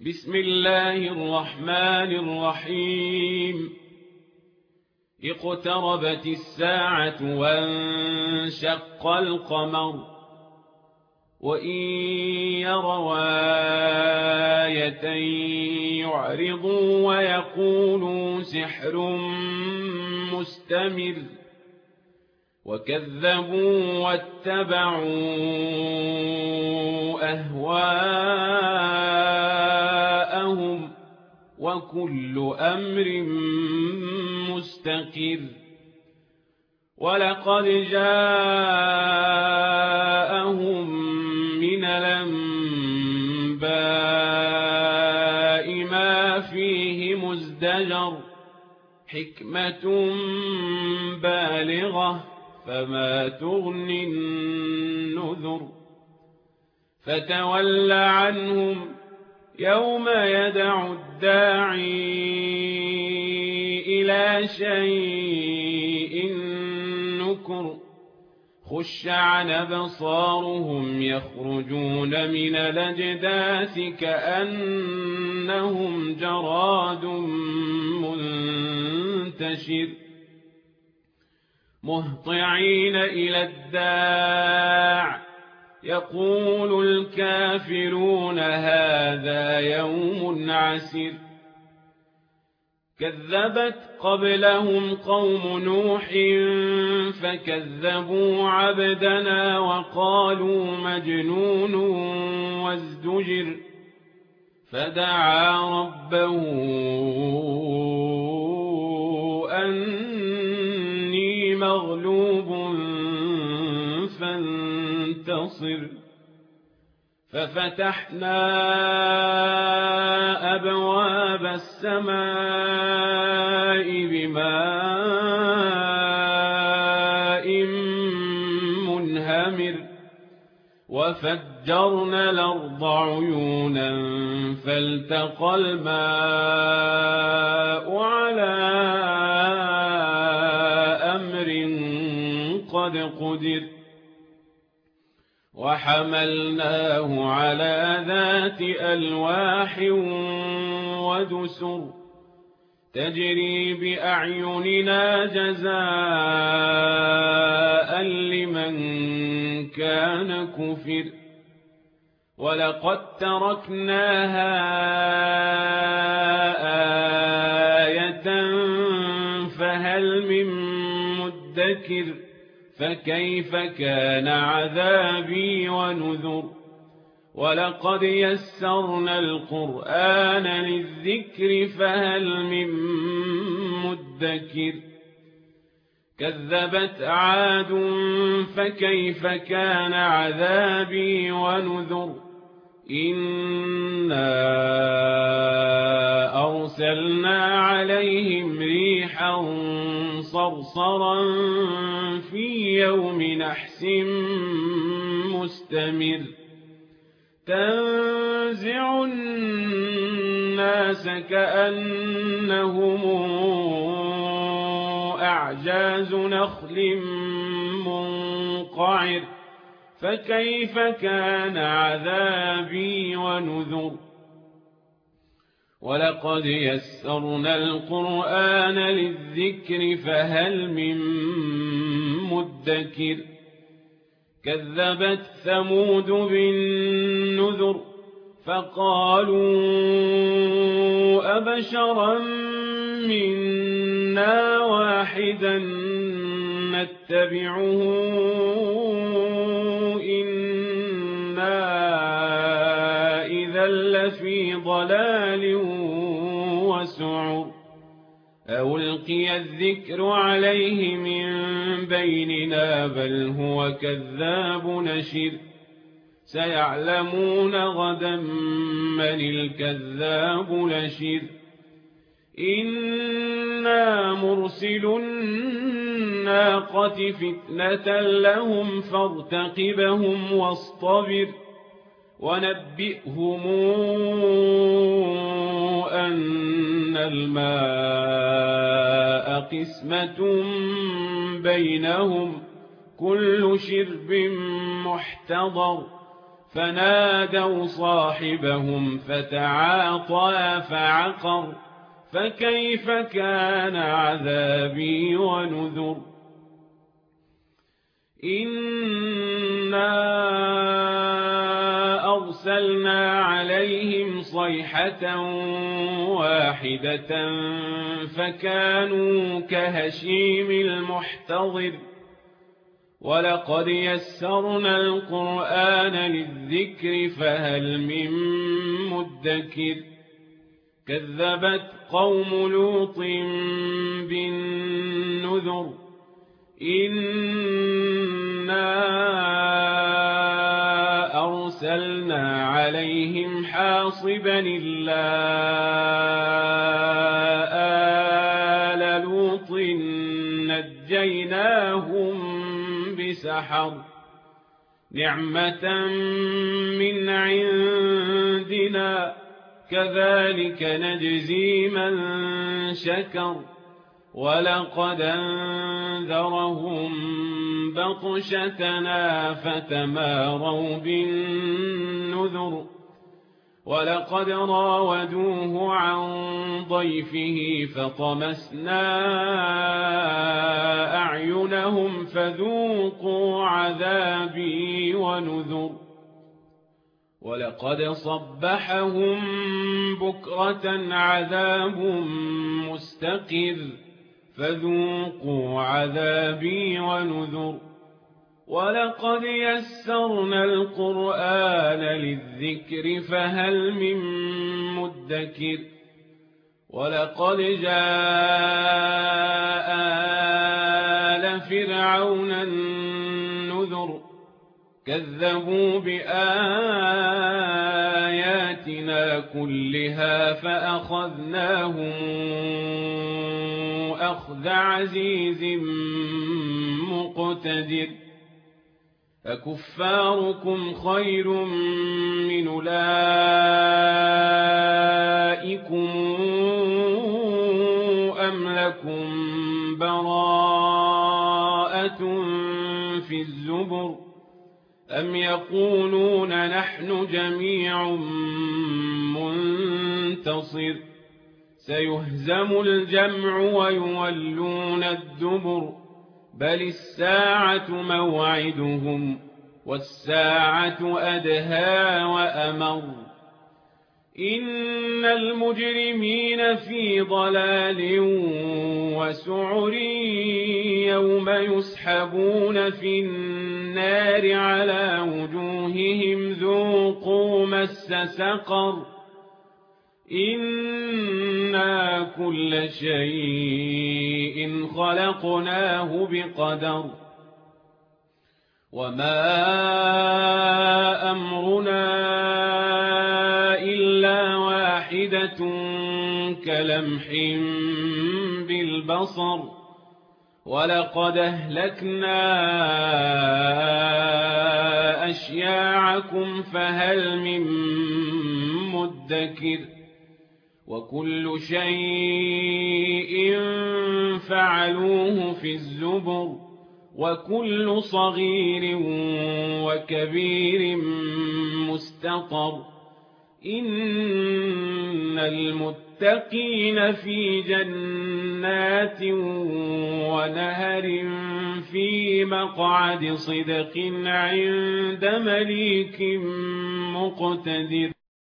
بسم الله الرحمن الرحيم اقتربت الساعة وانشق القمر وإن يروا آية يعرضوا ويقولوا سحر مستمر وكذبوا واتبعوا أهواءهم وكل أمر مستقر ولقد جاءهم من الأنباء ما فيه مزدجر حكمة بالغة فما تغني النذر فتول عنهم يوم يدعو الداعي إلى شيء نكر خش عن أبصارهم يخرجون من الأجداث كأنهم جراد منتشر مهطعين إلى الداع يقول الكافرون هذا يوم عسر كذبت قبلهم قوم نوح فكذبوا عبدنا وقالوا مجنون وازدجر فدعا ربه أني مغلوب فانتصر ففتحنا أبواب السماء بماء منهمر وفجرنا الأرض عيونا فالتقى الماء على أمر قد قدر وحملناه على ذات ألواح ودسر تجري بأعيننا جزاء لمن كان كفر ولقد تركناها آية فهل من مدكر فكيف كان عذابي ونذر ولقد يسرنا القرآن للذكر فهل من مدكر كذبت عاد فكيف كان عذابي ونذر إنا أرسلنا عليهم ريحا صرصرا في يوم نحس مستمر تنزع الناس كأنهم أعجاز نخل منقعر فكيف كان عذابي ونذر ولقد يسرنا القرآن للذكر فهل من مدكر كذبت ثمود بالنذر فقالوا أبشرا منا واحدا نتبعه إنا إذا لفي ضلال وسعر ألقي الذكر عليه من بيننا بل هو كذاب نشر سيعلمون غدا من الكذاب نشر إنا مرسل الناقة فتنة لهم فارتقبهم واصطبر ونبئهم أن الماء قسمة بينهم كل شرب محتضر فنادوا صاحبهم فتعاطى فعقر فكيف كان عذابي ونذر إنا أرسلنا عليهم صيحة واحدة فكانوا كهشيم المحتضر ولقد يسرنا القرآن للذكر فهل من مدكر كذبت قوم لوط بالنذر إنا أرسلنا عليهم حاصبا إلا آل لوط نجيناهم بسحر نعمة من عندنا كذلك نجزي من شكر ولقد أنذرهم بطشتنا فتماروا بالنذر ولقد راودوه عن ضيفه فطمسنا أعينهم فذوقوا عذابي ونذر ولقد صبحهم بكرة عذاب مستقر فذوقوا عذابي ونذر ولقد يسرنا القرآن للذكر فهل من مدكر ولقد جاء آل فرعون النذر كذبوا بآياتنا كلها فأخذناهم أخذ عزيز مقتدر أكفاركم خير من أولئكم أم لكم براءة في الزبر أم يقولون نحن جميع منتصر سيهزم الجمع ويولون الدبر بل الساعة موعدهم والساعة أدهى وأمر إن المجرمين في ضلال وسعر يوم يسحبون في النار على وجوههم ذوقوا مس سقر إنا كل شيء خلقناه بقدر وما أمرنا إلا واحدة كلمح بالبصر ولقد أهلكنا أشياعكم فهل من مدكر وكل شيء فعلوه في الزبر وكل صغير وكبير مستطر إن المتقين في جنات ونهر في مقعد صدق عند مليك مقتدر